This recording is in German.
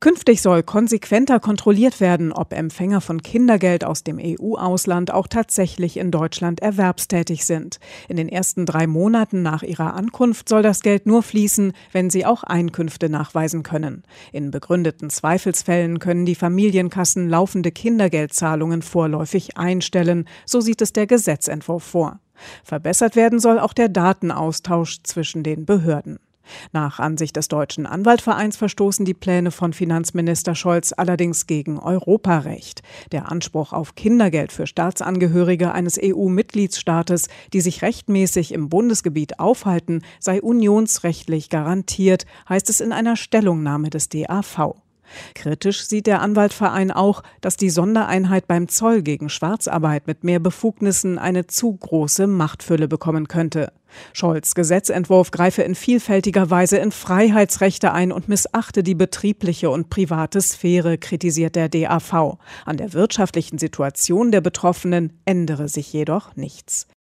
Künftig soll konsequenter kontrolliert werden, ob Empfänger von Kindergeld aus dem EU-Ausland auch tatsächlich in Deutschland erwerbstätig sind. In den ersten 3 Monaten nach ihrer Ankunft soll das Geld nur fließen, wenn sie auch Einkünfte nachweisen können. In begründeten Zweifelsfällen können die Familienkassen laufende Kindergeldzahlungen vorläufig einstellen, so sieht es der Gesetzentwurf vor. Verbessert werden soll auch der Datenaustausch zwischen den Behörden. Nach Ansicht des Deutschen Anwaltvereins verstoßen die Pläne von Finanzminister Scholz allerdings gegen Europarecht. Der Anspruch auf Kindergeld für Staatsangehörige eines EU-Mitgliedstaates, die sich rechtmäßig im Bundesgebiet aufhalten, sei unionsrechtlich garantiert, heißt es in einer Stellungnahme des DAV. Kritisch sieht der Anwaltverein auch, dass die Sondereinheit beim Zoll gegen Schwarzarbeit mit mehr Befugnissen eine zu große Machtfülle bekommen könnte. Scholz' Gesetzentwurf greife in vielfältiger Weise in Freiheitsrechte ein und missachte die betriebliche und private Sphäre, kritisiert der DAV. An der wirtschaftlichen Situation der Betroffenen ändere sich jedoch nichts.